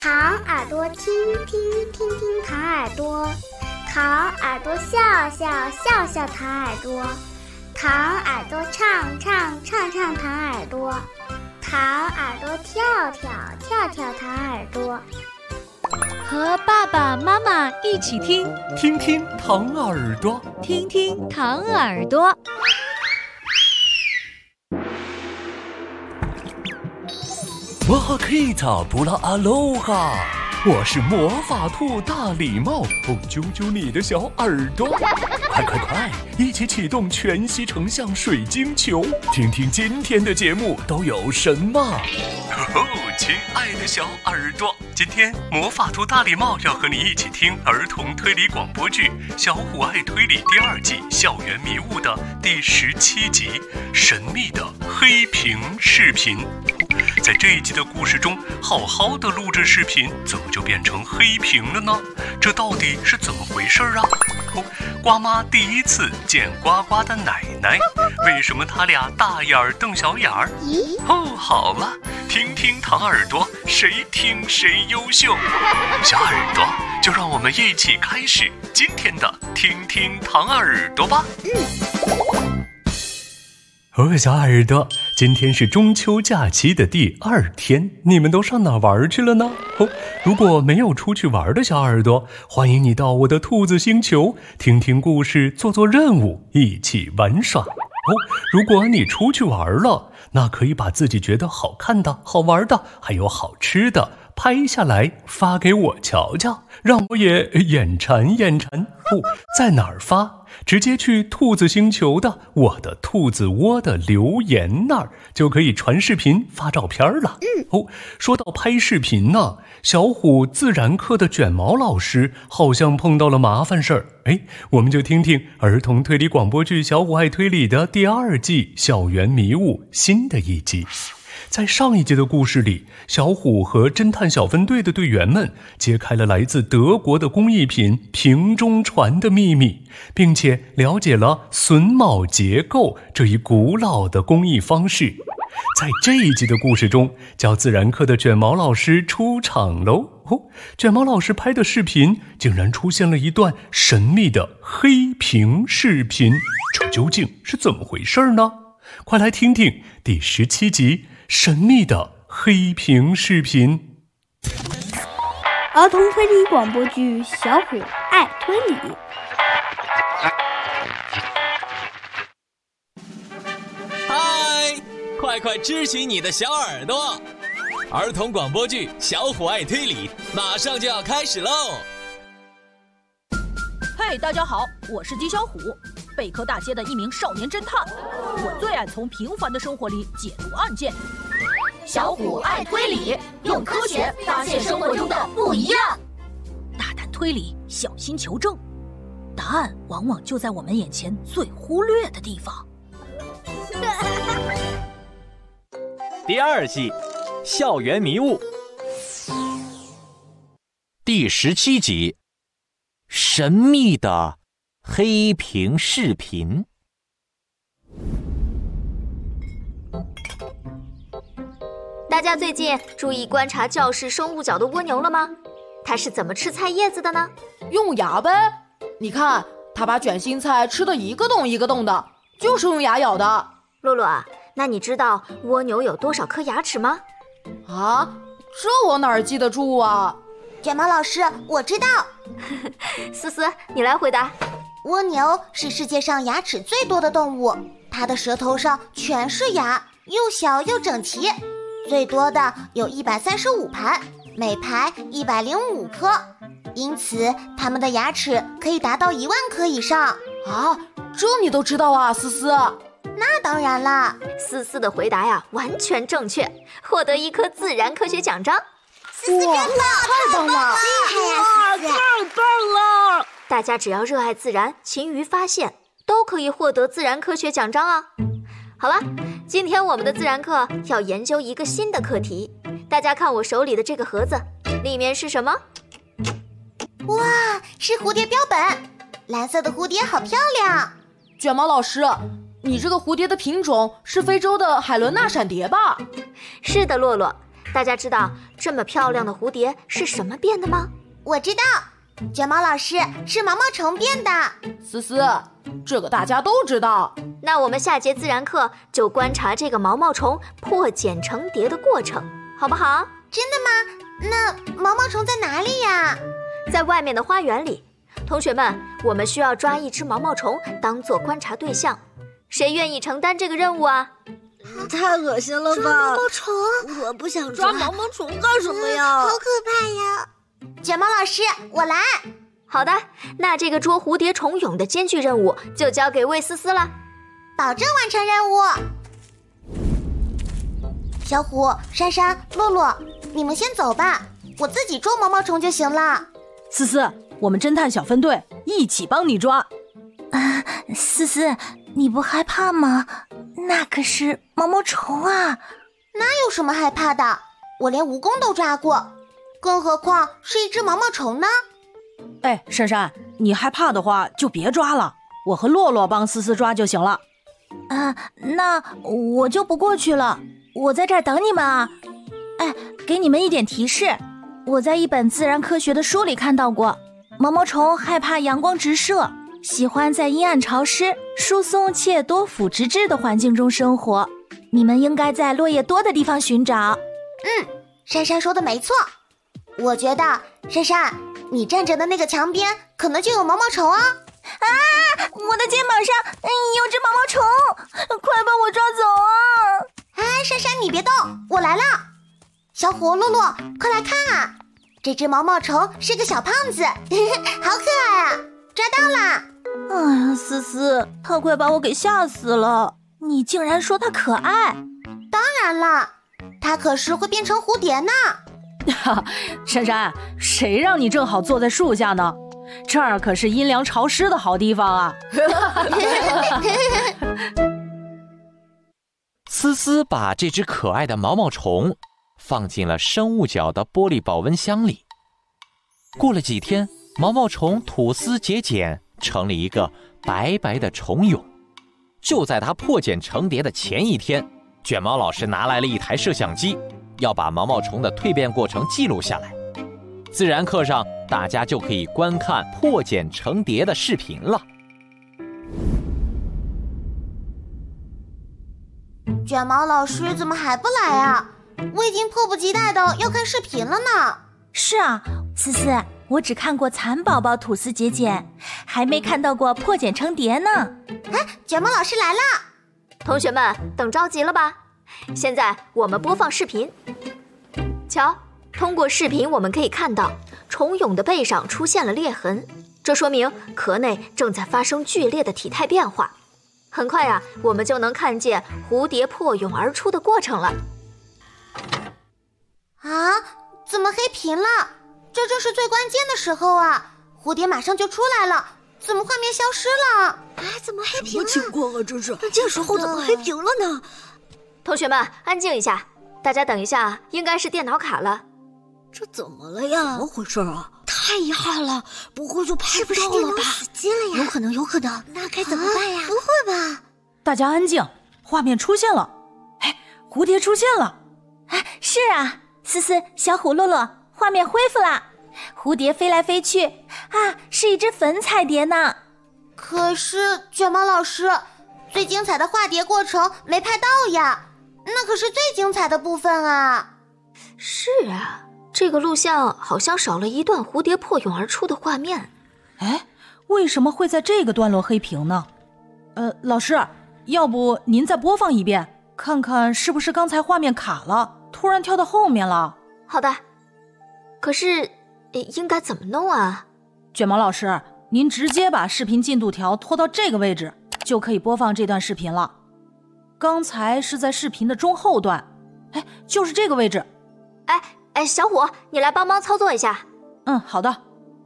糖耳朵听听听听糖耳朵，糖耳朵笑笑笑笑糖耳朵，糖耳朵唱唱唱唱糖耳朵，糖耳朵跳跳跳跳糖耳朵。 和爸爸妈妈一起听， 听听糖耳朵， 听听糖耳朵。 哇哈克塔布拉阿罗哈，我是魔法兔大礼帽，揪揪你的小耳朵，快快快，一起启动全息成像水晶球，听听今天的节目都有什么。亲爱的小耳朵，今天魔法兔大礼帽要和你一起听儿童推理广播剧《小虎爱推理》第2季校园迷雾的第17集《神秘的黑屏视频》。在这一集的故事中，好好的录制视频怎么就变成黑屏了呢？这到底是怎么回事啊？瓜妈第一次见呱呱的奶奶，为什么他俩大眼瞪小眼儿？好了，听听糖耳朵，谁听谁优秀。小耳朵，就让我们一起开始今天的听听糖耳朵吧。小耳朵，今天是中秋假期的第2天，你们都上哪玩去了呢？如果没有出去玩的小耳朵，欢迎你到我的兔子星球，听听故事，做做任务，一起玩耍。如果你出去玩了，那可以把自己觉得好看的、好玩的，还有好吃的拍下来发给我瞧瞧，让我也眼馋眼馋。在哪儿发？直接去兔子星球的我的兔子窝的留言那儿就可以传视频发照片了。说到拍视频呢，小虎自然课的卷毛老师好像碰到了麻烦事儿。我们就听听儿童推理广播剧《小虎爱推理》的第2季校园迷雾新的一集。在上一集的故事里，小虎和侦探小分队的队员们揭开了来自德国的工艺品瓶中船的秘密，并且了解了榫卯结构这一古老的工艺方式。在这一集的故事中，教自然课的卷毛老师出场喽。卷毛老师拍的视频竟然出现了一段神秘的黑屏视频，这究竟是怎么回事呢？快来听听第17集神秘的黑屏视频。 儿童推理广播剧《小虎爱推理》。 嗨，快快支起你的小耳朵！儿童广播剧《小虎爱推理》马上就要开始喽！ 嘿，大家好，我是金小虎，贝壳大街的一名少年侦探。我最爱从平凡的生活里解读案件。 小虎爱推理，用科学发现生活中的不一样。 大胆推理，小心求证，答案往往就在我们眼前最忽略的地方。 第2季校园迷雾第17集神秘的黑屏视频。 大家最近注意观察教室生物角的蜗牛了吗？它是怎么吃菜叶子的呢？ 用牙呗。你看，它把卷心菜吃得一个洞一个洞的，就是用牙咬的。 洛洛啊，那你知道蜗牛有多少颗牙齿吗？ 啊，这我哪儿记得住啊？ 卷毛老师，我知道。 思思，你来回答。 蜗牛是世界上牙齿最多的动物，它的舌头上全是牙，又小又整齐，最多的有135盘，每排105颗，因此它们的牙齿可以达到1万颗以上。 啊，这你都知道啊，思思？ 那当然啦。 思思的回答呀，完全正确，获得1颗自然科学奖章。 思思真棒， 太棒了！ 厉害呀，思思！ 太棒了！ 大家只要热爱自然，勤于发现，都可以获得自然科学奖章啊。好了，今天我们的自然课要研究一个新的课题。大家看我手里的这个盒子，里面是什么？ 哇，是蝴蝶标本，蓝色的蝴蝶好漂亮。 卷毛老师，你这个蝴蝶的品种是非洲的海伦娜闪蝶吧？ 是的，洛洛， 大家知道这么漂亮的蝴蝶是什么变的吗？ 我知道，卷毛老师是毛毛虫变的。 思思，这个大家都知道。 那我们下节自然课就观察这个毛毛虫破茧成蝶的过程，好不好？ 真的吗？那毛毛虫在哪里呀？ 在外面的花园里。同学们，我们需要抓一只毛毛虫当做观察对象，谁愿意承担这个任务啊？ 太恶心了吧！ 抓毛毛虫， 我不想抓毛毛虫干什么呀？ 好可怕呀！卷毛老师，我来。 好的，那这个捉蝴蝶虫蛹的艰巨任务就交给魏思思了， 保证完成任务。小虎、珊珊、洛洛，你们先走吧，我自己捉毛毛虫就行了。 思思，我们侦探小分队一起帮你抓。 思思，你不害怕吗？那可是毛毛虫啊！ 哪有什么害怕的？我连蜈蚣都抓过，更何况是一只毛毛虫呢？ 哎，珊珊，你害怕的话就别抓了，我和洛洛帮思思抓就行了。 那我就不过去了，我在这儿等你们啊。哎，给你们一点提示，我在一本自然科学的书里看到过，毛毛虫害怕阳光直射，喜欢在阴暗潮湿、疏松且多腐殖质的环境中生活。你们应该在落叶多的地方寻找。 珊珊说的没错，我觉得珊珊，你站着的那个墙边可能就有毛毛虫哦。 我的肩膀上有只毛毛虫，快把我抓走啊！ 珊珊你别动，我来了。小虎、洛洛，快来看啊！这只毛毛虫是个小胖子，好可爱啊！抓到了！ 哎呀，思思，他快把我给吓死了！你竟然说它可爱？ 当然了，它可是会变成蝴蝶呢。 珊珊，谁让你正好坐在树下呢？这儿可是阴凉潮湿的好地方啊！ 思思把这只可爱的毛毛虫放进了生物角的玻璃保温箱里。过了几天，毛毛虫吐丝结茧，成了一个白白的虫蛹。就在它破茧成蝶的前一天，卷毛老师拿来了一台摄像机，要把毛毛虫的蜕变过程记录下来。自然课上，大家就可以观看破茧成蝶的视频了。 卷毛老师怎么还不来啊？我已经迫不及待的要看视频了呢。 是啊，思思，我只看过蚕宝宝吐丝结茧，还没看到过破茧成蝶呢。 卷毛老师来了！ 同学们等着急了吧？现在我们播放视频。瞧，通过视频我们可以看到虫蛹的背上出现了裂痕，这说明壳内正在发生剧烈的体态变化。很快啊，我们就能看见蝴蝶破蛹而出的过程了。 怎么黑屏了？这正是最关键的时候啊！蝴蝶马上就出来了，怎么画面消失了？ 怎么黑屏了？什么情况啊？这时候怎么黑屏了呢？ 同学们安静一下，大家等一下，应该是电脑卡了。 这怎么了呀？怎么回事啊？太遗憾了，不会就拍不到了吧？是不是电脑死机了呀？有可能。那该怎么办呀？不会吧？ 大家安静，画面出现了。哎，蝴蝶出现了。 是啊，思思、小虎、洛洛，画面恢复了。蝴蝶飞来飞去，是一只粉彩蝶呢。 可是卷毛老师，最精彩的化蝶过程没拍到呀，那可是最精彩的部分啊。 是啊，这个录像好像少了一段蝴蝶破蛹而出的画面。 为什么会在这个段落黑屏呢？老师，要不您再播放一遍，看看是不是刚才画面卡了，突然跳到后面了。 好的，可是应该怎么弄啊？ 卷毛老师，您直接把视频进度条拖到这个位置，就可以播放这段视频了。刚才是在视频的中后段，就是这个位置。 小虎，你来帮忙操作一下。 好的。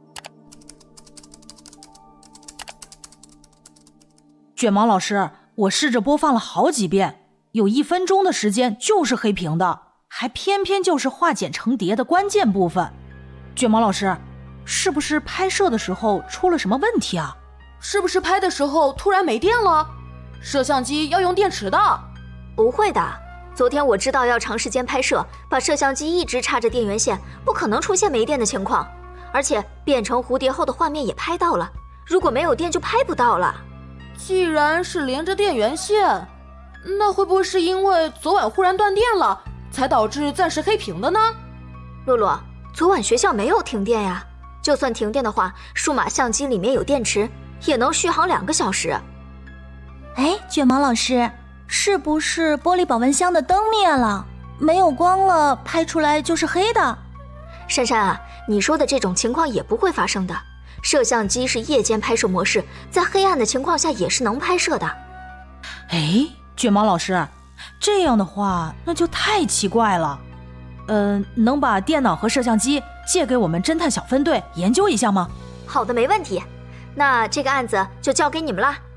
卷毛老师，我试着播放了好几遍，有1分钟的时间就是黑屏的，还偏偏就是化茧成蝶的关键部分。卷毛老师，是不是拍摄的时候出了什么问题啊？ 是不是拍的时候突然没电了？摄像机要用电池的。 不会的， 昨天我知道要长时间拍摄，把摄像机一直插着电源线，不可能出现没电的情况。而且变成蝴蝶后的画面也拍到了，如果没有电就拍不到了。 既然是连着电源线，那会不会是因为昨晚忽然断电了，才导致暂时黑屏的呢？ 洛洛，昨晚学校没有停电呀，就算停电的话，数码相机里面有电池，也能续航2个小时。 哎，卷毛老师，是不是玻璃保温箱的灯灭了，没有光了，拍出来就是黑的？ 珊珊啊，你说的这种情况也不会发生的。摄像机是夜间拍摄模式，在黑暗的情况下也是能拍摄的。 哎，卷毛老师，这样的话那就太奇怪了。能把电脑和摄像机借给我们侦探小分队研究一下吗？ 好的，没问题。那这个案子就交给你们啦。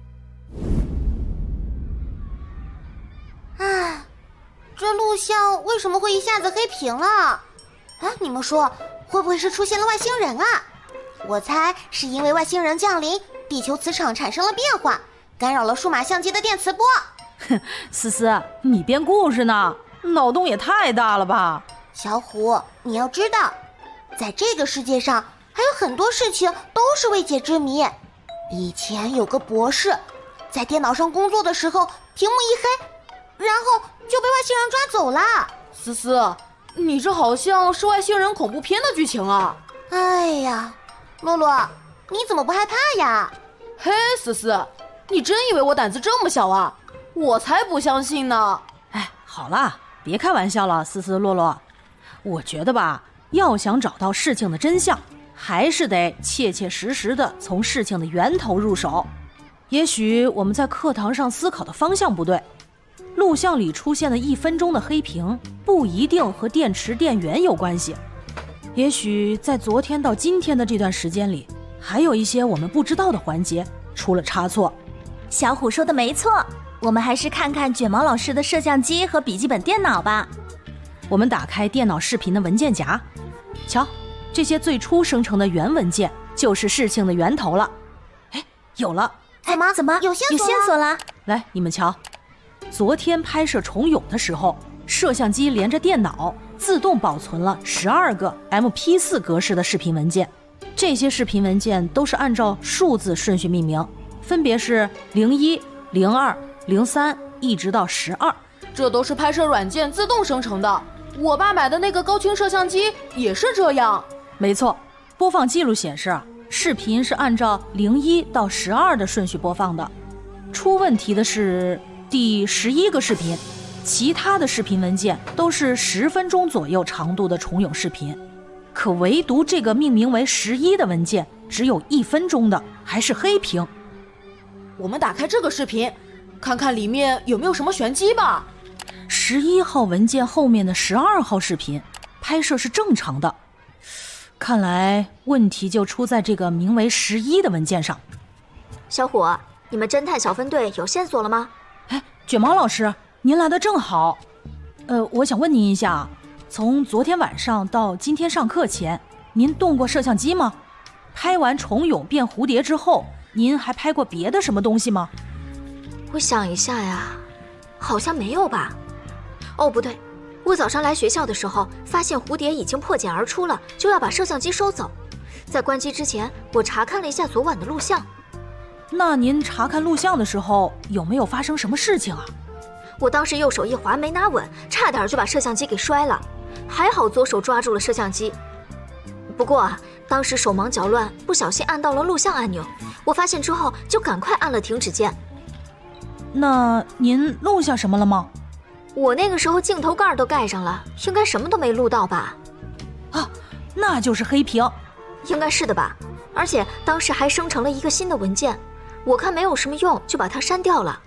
唉，这录像为什么会一下子黑屏了？啊，你们说会不会是出现了外星人啊？我猜是因为外星人降临，地球磁场产生了变化，干扰了数码相机的电磁波。 哼，思思，你编故事呢，脑洞也太大了吧！ 小虎，你要知道，在这个世界上还有很多事情都是未解之谜。以前有个博士在电脑上工作的时候，屏幕一黑，然后就被外星人抓走了。 思思，你这好像是外星人恐怖片的剧情啊！ 哎呀，洛洛，你怎么不害怕呀？ 嘿，思思，你真以为我胆子这么小啊？我才不相信呢！ 哎，好啦，别开玩笑了，思思洛洛。我觉得吧，要想找到事情的真相，还是得切切实实的从事情的源头入手。也许我们在课堂上思考的方向不对，录像里出现的1分钟的黑屏不一定和电池电源有关系。也许在昨天到今天的这段时间里，还有一些我们不知道的环节出了差错。 小虎说的没错，我们还是看看卷毛老师的摄像机和笔记本电脑吧。 我们打开电脑视频的文件夹，瞧，这些最初生成的原文件就是事情的源头了。哎，有了！ 怎么有线索了？ 来，你们瞧，昨天拍摄虫蛹的时候，摄像机连着电脑自动保存了12个 MP4 格式的视频文件。这些视频文件都是按照数字顺序命名，分别是01、02、03一直到12。 这都是拍摄软件自动生成的。我爸买的那个高清摄像机也是这样。 没错，播放记录显示视频是按照01到12的顺序播放的。出问题的是第11个视频，其他的视频文件都是10分钟左右长度的虫蛹视频，可唯独这个命名为11的文件只有1分钟的，还是黑屏。 我们打开这个视频，看看里面有没有什么玄机吧。 11号文件后面的12号视频拍摄是正常的，看来问题就出在这个名为11的文件上。 小虎，你们侦探小分队有线索了吗？ 哎，卷毛老师，您来得正好。我想问您一下，从昨天晚上到今天上课前，您动过摄像机吗？拍完虫蛹变蝴蝶之后，您还拍过别的什么东西吗？ 我想一下呀，好像没有吧。哦，不对，我早上来学校的时候，发现蝴蝶已经破茧而出了，就要把摄像机收走。在关机之前，我查看了一下昨晚的录像。 那您查看录像的时候，有没有发生什么事情啊？ 我当时右手一滑没拿稳，差点就把摄像机给摔了，还好左手抓住了摄像机。不过当时手忙脚乱，不小心按到了录像按钮，我发现之后就赶快按了停止键。 那您录下什么了吗？ 我那个时候镜头盖都盖上了，应该什么都没录到吧？ 啊，那就是黑屏。 应该是的吧，而且当时还生成了一个新的文件，我看没有什么用，就把它删掉了。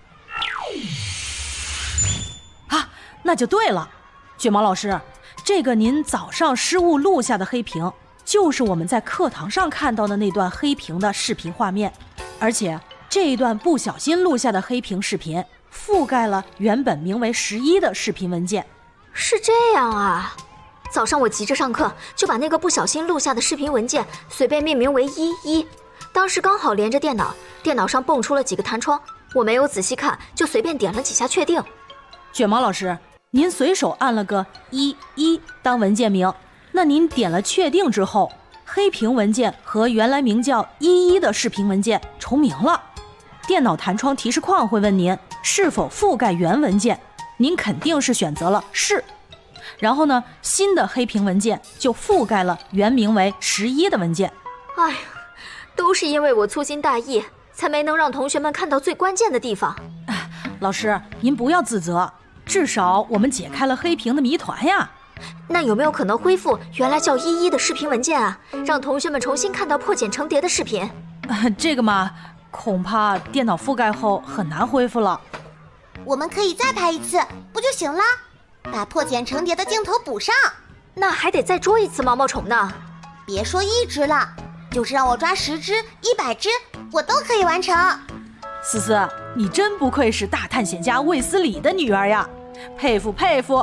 啊，那就对了，卷毛老师，这个您早上失误录下的黑屏，就是我们在课堂上看到的那段黑屏的视频画面，而且这一段不小心录下的黑屏视频覆盖了原本名为11的视频文件。 是这样啊，早上我急着上课，就把那个不小心录下的视频文件随便命名为11，当时刚好连着电脑，电脑上蹦出了几个弹窗，我没有仔细看，就随便点了几下确定。 卷毛老师，您随手按了个11当文件名，那您点了确定之后，黑屏文件和原来名叫11的视频文件重名了。电脑弹窗提示框会问您是否覆盖原文件，您肯定是选择了是。然后呢，新的黑屏文件就覆盖了原名为11的文件。 哎呀，都是因为我粗心大意，才没能让同学们看到最关键的地方。 老师，您不要自责，至少我们解开了黑屏的谜团呀。 那有没有可能恢复原来叫11的视频文件啊，让同学们重新看到破茧成蝶的视频？ 这个嘛，恐怕电脑覆盖后很难恢复了。 我们可以再拍一次，不就行了？把破茧成蝶的镜头补上。 那还得再捉一次毛毛虫呢。 别说1只了，就是让我抓10只、100只，我都可以完成。 思思，你真不愧是大探险家卫斯理的女儿呀，佩服佩服。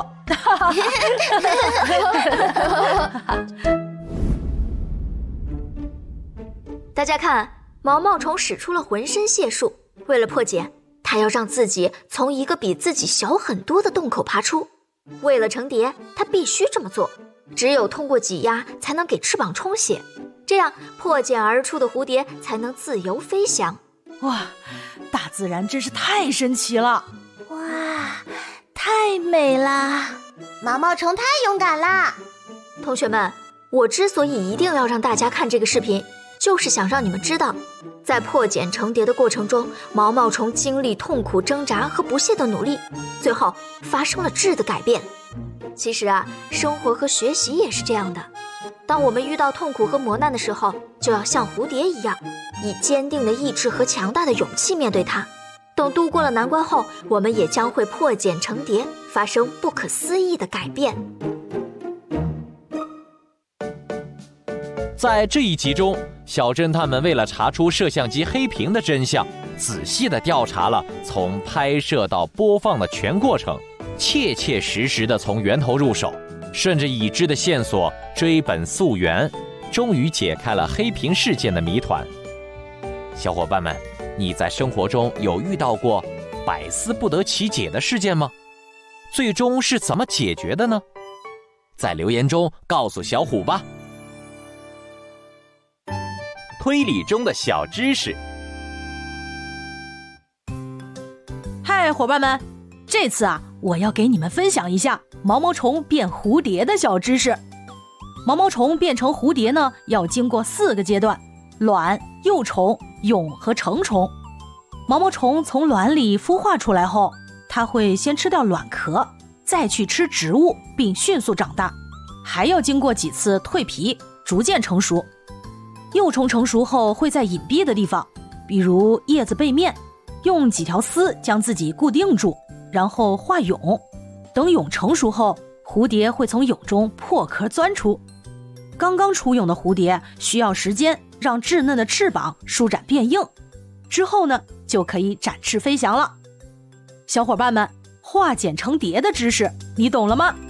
大家看，毛毛虫使出了浑身解数，为了破茧，它要让自己从一个比自己小很多的洞口爬出。为了成蝶，它必须这么做，只有通过挤压才能给翅膀充血，这样破茧而出的蝴蝶才能自由飞翔。 哇，大自然真是太神奇了！ 哇，太美啦！ 毛毛虫太勇敢啦！ 同学们，我之所以一定要让大家看这个视频，就是想让你们知道，在破茧成蝶的过程中，毛毛虫经历痛苦挣扎和不懈的努力，最后发生了质的改变。其实啊，生活和学习也是这样的。当我们遇到痛苦和磨难的时候，就要像蝴蝶一样，以坚定的意志和强大的勇气面对它。等度过了难关后，我们也将会破茧成蝶，发生不可思议的改变。 在这一集中，小侦探们为了查出摄像机黑屏的真相，仔细地调查了从拍摄到播放的全过程，切切实实地从源头入手，顺着已知的线索追本溯源，终于解开了黑屏事件的谜团。小伙伴们，你在生活中有遇到过百思不得其解的事件吗？最终是怎么解决的呢？在留言中告诉小虎吧。推理中的小知识。 嗨，伙伴们，这次啊，我要给你们分享一下毛毛虫变蝴蝶的小知识。毛毛虫变成蝴蝶呢，要经过4个阶段：卵、幼虫、蛹和成虫。毛毛虫从卵里孵化出来后，它会先吃掉卵壳，再去吃植物，并迅速长大，还要经过几次蜕皮，逐渐成熟。幼虫成熟后会在隐蔽的地方，比如叶子背面，用几条丝将自己固定住，然后化蛹。等蛹成熟后，蝴蝶会从蛹中破壳钻出。刚刚出蛹的蝴蝶需要时间让稚嫩的翅膀舒展变硬，之后呢，就可以展翅飞翔了。小伙伴们，化茧成蝶的知识你懂了吗？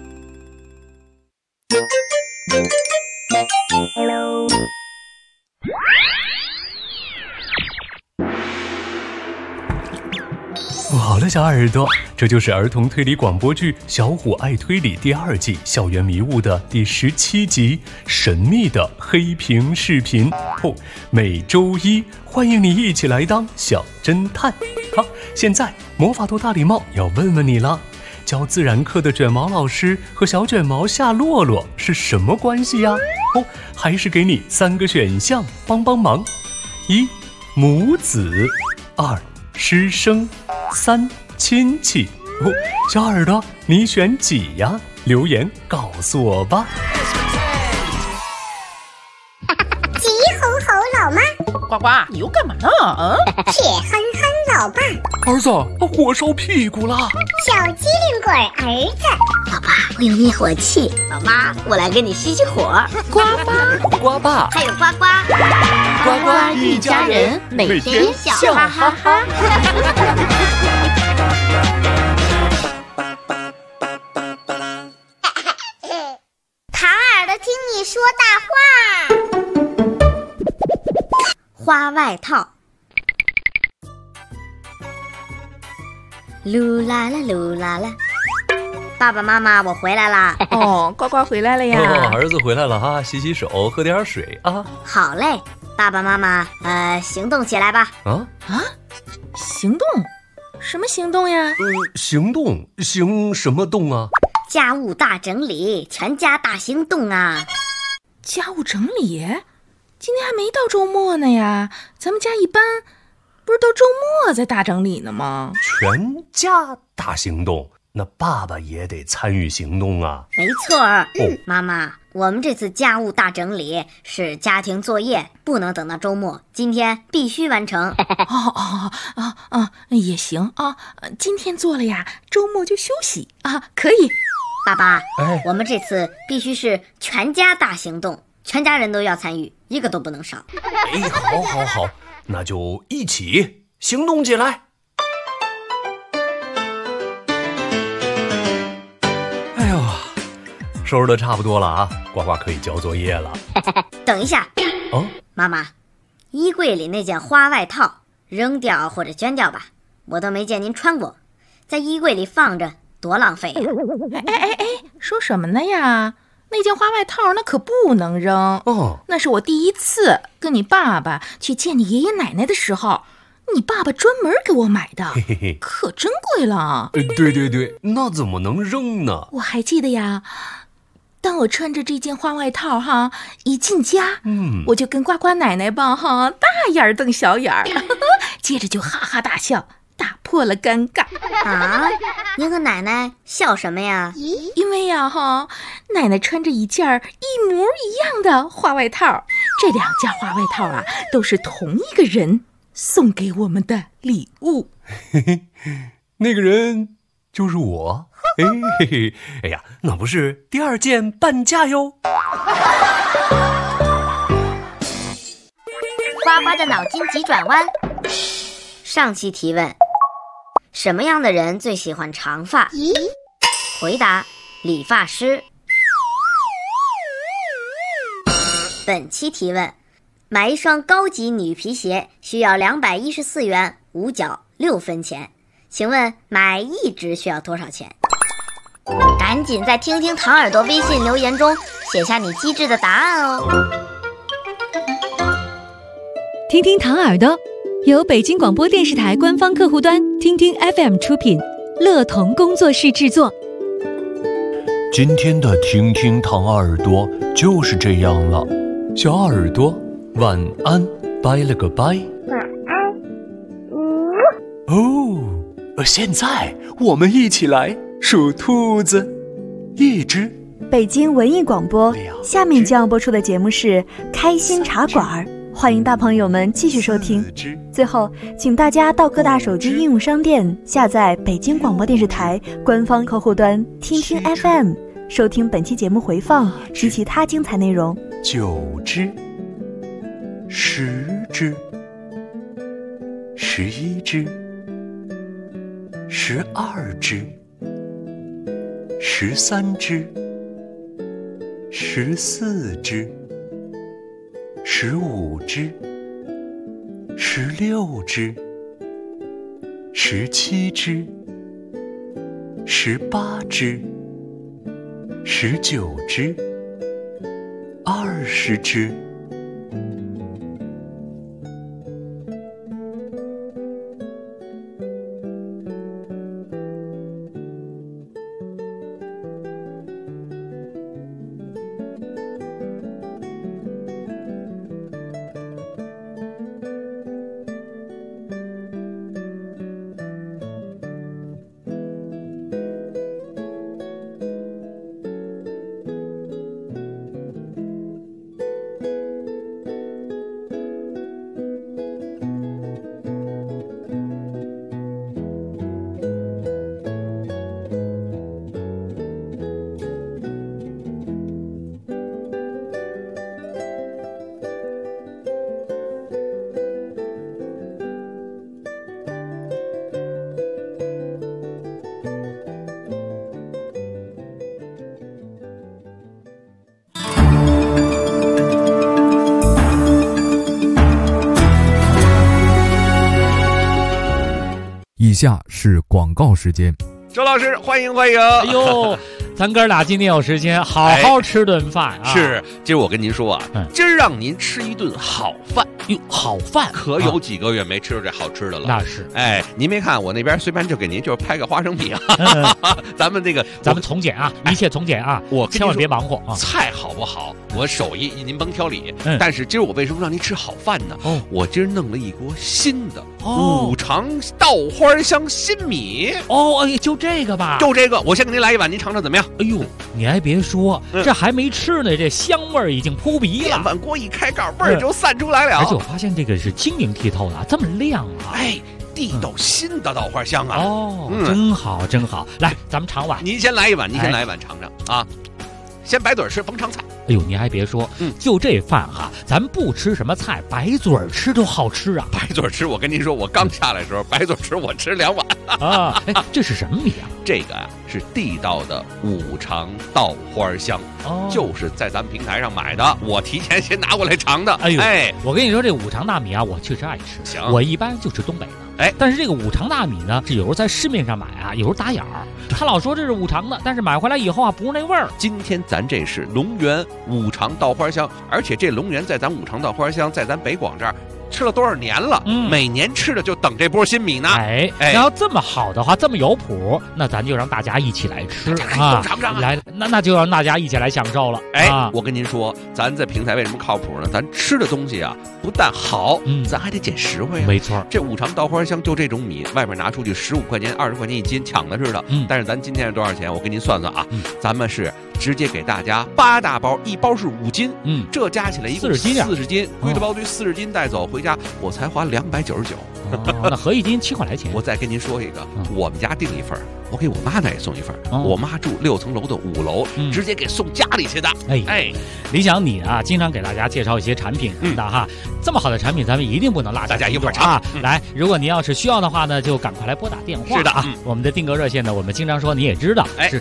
好了，小耳朵，这就是儿童推理广播剧《小虎爱推理》第2季校园迷雾的第17集神秘的黑屏视频。每周一欢迎你一起来当小侦探。好，现在魔法兔大礼帽要问问你了，教自然课的卷毛老师和小卷毛夏洛洛是什么关系呀？还是给你3个选项帮帮忙：1. 母子，2. 师生，3. 亲戚。小耳朵，你选几呀？留言告诉我吧。 急吼吼老妈， 呱呱，你又干嘛呢？ 铁憨憨老爸， 儿子，火烧屁股了。 小机灵鬼儿子， 老爸，我有灭火器。老妈，我来给你熄熄火。 呱妈， 呱爸， 还有呱呱， 呱呱一家人，每天笑哈哈哈。 唐耳朵听你说大话。 花外套。噜啦啦噜啦啦， 爸爸妈妈，我回来啦。 哦，呱呱回来了呀。 儿子回来了哈，洗洗手，喝点水啊。 好嘞，爸爸妈妈，行动起来吧。 行动？什么行动呀？ 行动？行什么动啊？ 家务大整理，全家大行动啊！ 家务整理？今天还没到周末呢呀，咱们家一般不是都周末在大整理呢吗？ 全家大行动，那爸爸也得参与行动啊。 没错妈妈，我们这次家务大整理是家庭作业，不能等到周末，今天必须完成。 也行啊，今天做了呀，周末就休息啊，可以。 爸爸，我们这次必须是全家大行动，全家人都要参与，一个都不能少。 好，那就一起行动起来。哎呦，收拾的差不多了啊，呱呱可以交作业了。 等一下，妈妈，衣柜里那件花外套扔掉或者捐掉吧，我都没见您穿过，在衣柜里放着多浪费呀！ 说什么呢呀？那件花外套那可不能扔那是我第一次跟你爸爸去见你爷爷奶奶的时候，你爸爸专门给我买的，可珍贵了。 对，那怎么能扔呢？ 我还记得呀，当我穿着这件花外套一进家，我就跟呱呱奶奶吧大眼瞪小眼儿，接着就哈哈大笑，打破了尴尬。 您和奶奶笑什么呀？ 因为呀奶奶穿着一件一模一样的花外套，这两件花外套都是同一个人送给我们的礼物。 那个人就是我。哎呀，那不是第二件半价哟。 呱呱的脑筋急转弯。上期提问：什么样的人最喜欢长发？回答：理发师。本期提问：买一双高级女皮鞋需要214元，5角6分钱，请问买1只需要多少钱？赶紧在听听唐耳朵微信留言中写下你机智的答案哦。 听听唐耳朵由北京广播电视台官方客户端听听 FM 出品，乐童工作室制作。 今天的听听唐耳朵就是这样了，小耳朵晚安，拜了个拜。 晚安。 现在我们一起来数兔子，1只。 北京文艺广播，下面将要播出的节目是开心茶馆，欢迎大朋友们继续收听。最后，请大家到各大手机应用商店下载北京广播电视台官方客户端听听 FM， 收听本期节目回放及其他精彩内容。 9只，10只，11只，12只，13只，14只，15只，16只，17只，18只，19只，20只。 以下是广告时间。 周老师，欢迎欢迎！ 哎呦，咱哥俩今天有时间好好吃顿饭啊！ 是，今儿我跟您说啊，今儿让您吃一顿好饭。 哟，好饭可有几个月没吃到这好吃的了。 那是， 您别看我那边随便就给您就是拍个花生米啊，咱们从简啊，一切从简啊， 我千万别忙活啊。 菜好不好，我手艺您甭挑理。但是今儿我为什么让您吃好饭呢？我今儿弄了一锅新的五常稻花香新米。 就这个吧， 就这个，我先给您来一碗，您尝尝怎么样？ 哎呦，你还别说，这还没吃呢，这香味儿已经扑鼻了。 碗锅一开盖，味儿就散出来了。 而且我发现这个是晶莹剔透的，这么亮啊！ 地道新的稻花香啊！ 真好真好。来，咱们尝碗。 您先来一碗，尝尝啊。先白嘴吃，甭尝菜。 哎呦，你还别说，就这饭哈，咱不吃什么菜，白嘴吃都好吃啊！ 白嘴吃，我跟您说，我刚下来的时候，白嘴吃我吃2碗啊！这是什么米啊？ 这个啊是地道的五常稻花香，就是在咱们平台上买的，我提前先拿过来尝的。 我跟你说，这五常大米啊，我确实爱吃。我一般就吃东北的。但是这个五常大米呢，是有时候在市面上买啊，有时候打眼儿。他老说这是五常的，但是买回来以后啊，不是那味儿。 今天咱这是龙源五常稻花香，而且这龙源在咱五常稻花香，在咱北广这儿吃了多少年了？每年吃的就等这波新米呢。 然后这么好的话，这么有谱，那咱就让大家一起来吃啊！尝尝来，那就让大家一起来享受了。 我跟您说，咱在平台为什么靠谱呢？咱吃的东西啊，不但好，咱还得捡实惠啊。 没错， 这五常稻花香就这种米，外面拿出去15块钱、20块钱一斤，抢的似的。但是咱今天是多少钱？我给您算算啊，咱们是直接给大家8大包，一包是5斤，这加起来一共40斤，归了包堆40斤带走回家，我才花299。 那合一斤7块来钱。 我再跟您说一个，我们家订一份，我给我妈那也送一份。我妈住6层楼的5楼，直接给送家里去的。 李想你啊，经常给大家介绍一些产品什么的哈，这么好的产品咱们一定不能落下， 大家一块尝啊。来，如果您要是需要的话呢，就赶快来拨打电话。 是的啊，我们的订购热线呢，我们经常说你也知道，是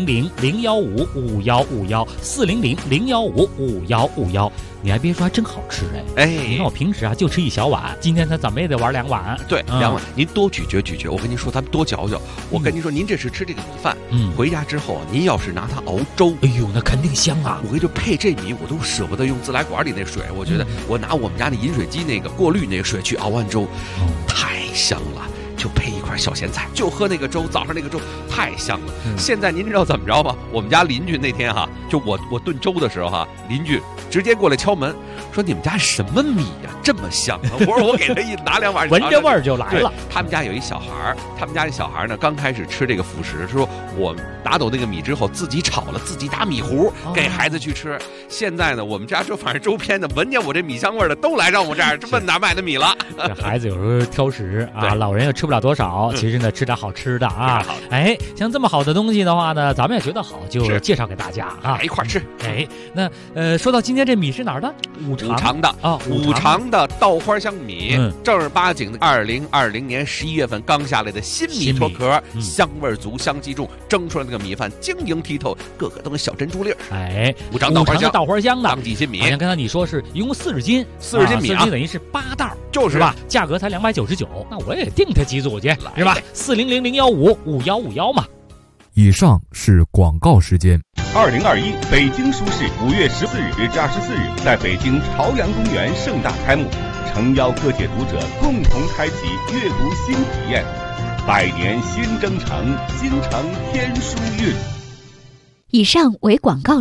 400-015-5151，400-015-5151。你还别说，还真好吃你看我平时啊就吃一小碗，今天他怎么也得玩2碗。 对，2碗，您多咀嚼咀嚼。我跟您说，咱们多嚼嚼。我跟您说，您这是吃这个米饭，回家之后啊，您要是拿它熬粥， 哎呦，那肯定香啊！ 我跟你说，配这米我都舍不得用自来管里那水，我觉得我拿我们家那饮水机那个过滤那个水去熬完粥，太香了。就配一块小咸菜，就喝那个粥，早上那个粥太香了。现在您知道怎么着吗？我们家邻居那天哈，就我炖粥的时候哈，邻居直接过来敲门，说你们家什么米呀，这么香啊！我说我给他拿2碗， 闻着味儿就来了。 他们家有一小孩，他们家那小孩呢，刚开始吃这个辅食，说我拿走那个米之后，自己炒了，自己打米糊给孩子去吃。现在呢，我们家反正周边的闻见我这米香味的，都来让我这儿问哪买的米了。 这孩子有时候挑食啊，老人又吃不了多少，其实呢吃点好吃的啊。像这么好的东西的话呢，咱们也觉得好，就介绍给大家啊， 一块吃。 那说到今天这米是哪儿的？五常的啊，五常的稻花香米，正儿八经的2020年11月份刚下来的新米脱壳，香味足，香气重，蒸出来那个米饭晶莹剔透，个个都跟小珍珠粒儿。五常稻花香的当季新米， 好像刚才你说是一共40斤米啊，等于是8袋， 就是吧？价格才299，那我也订他几组去，是吧？400-015-5151嘛。 以上是广告时间。 2021北京书市5月14日至24日在北京朝阳公园盛大开幕，诚邀各界读者共同开启阅读新体验。百年新征程，新承天书韵。 以上为广告。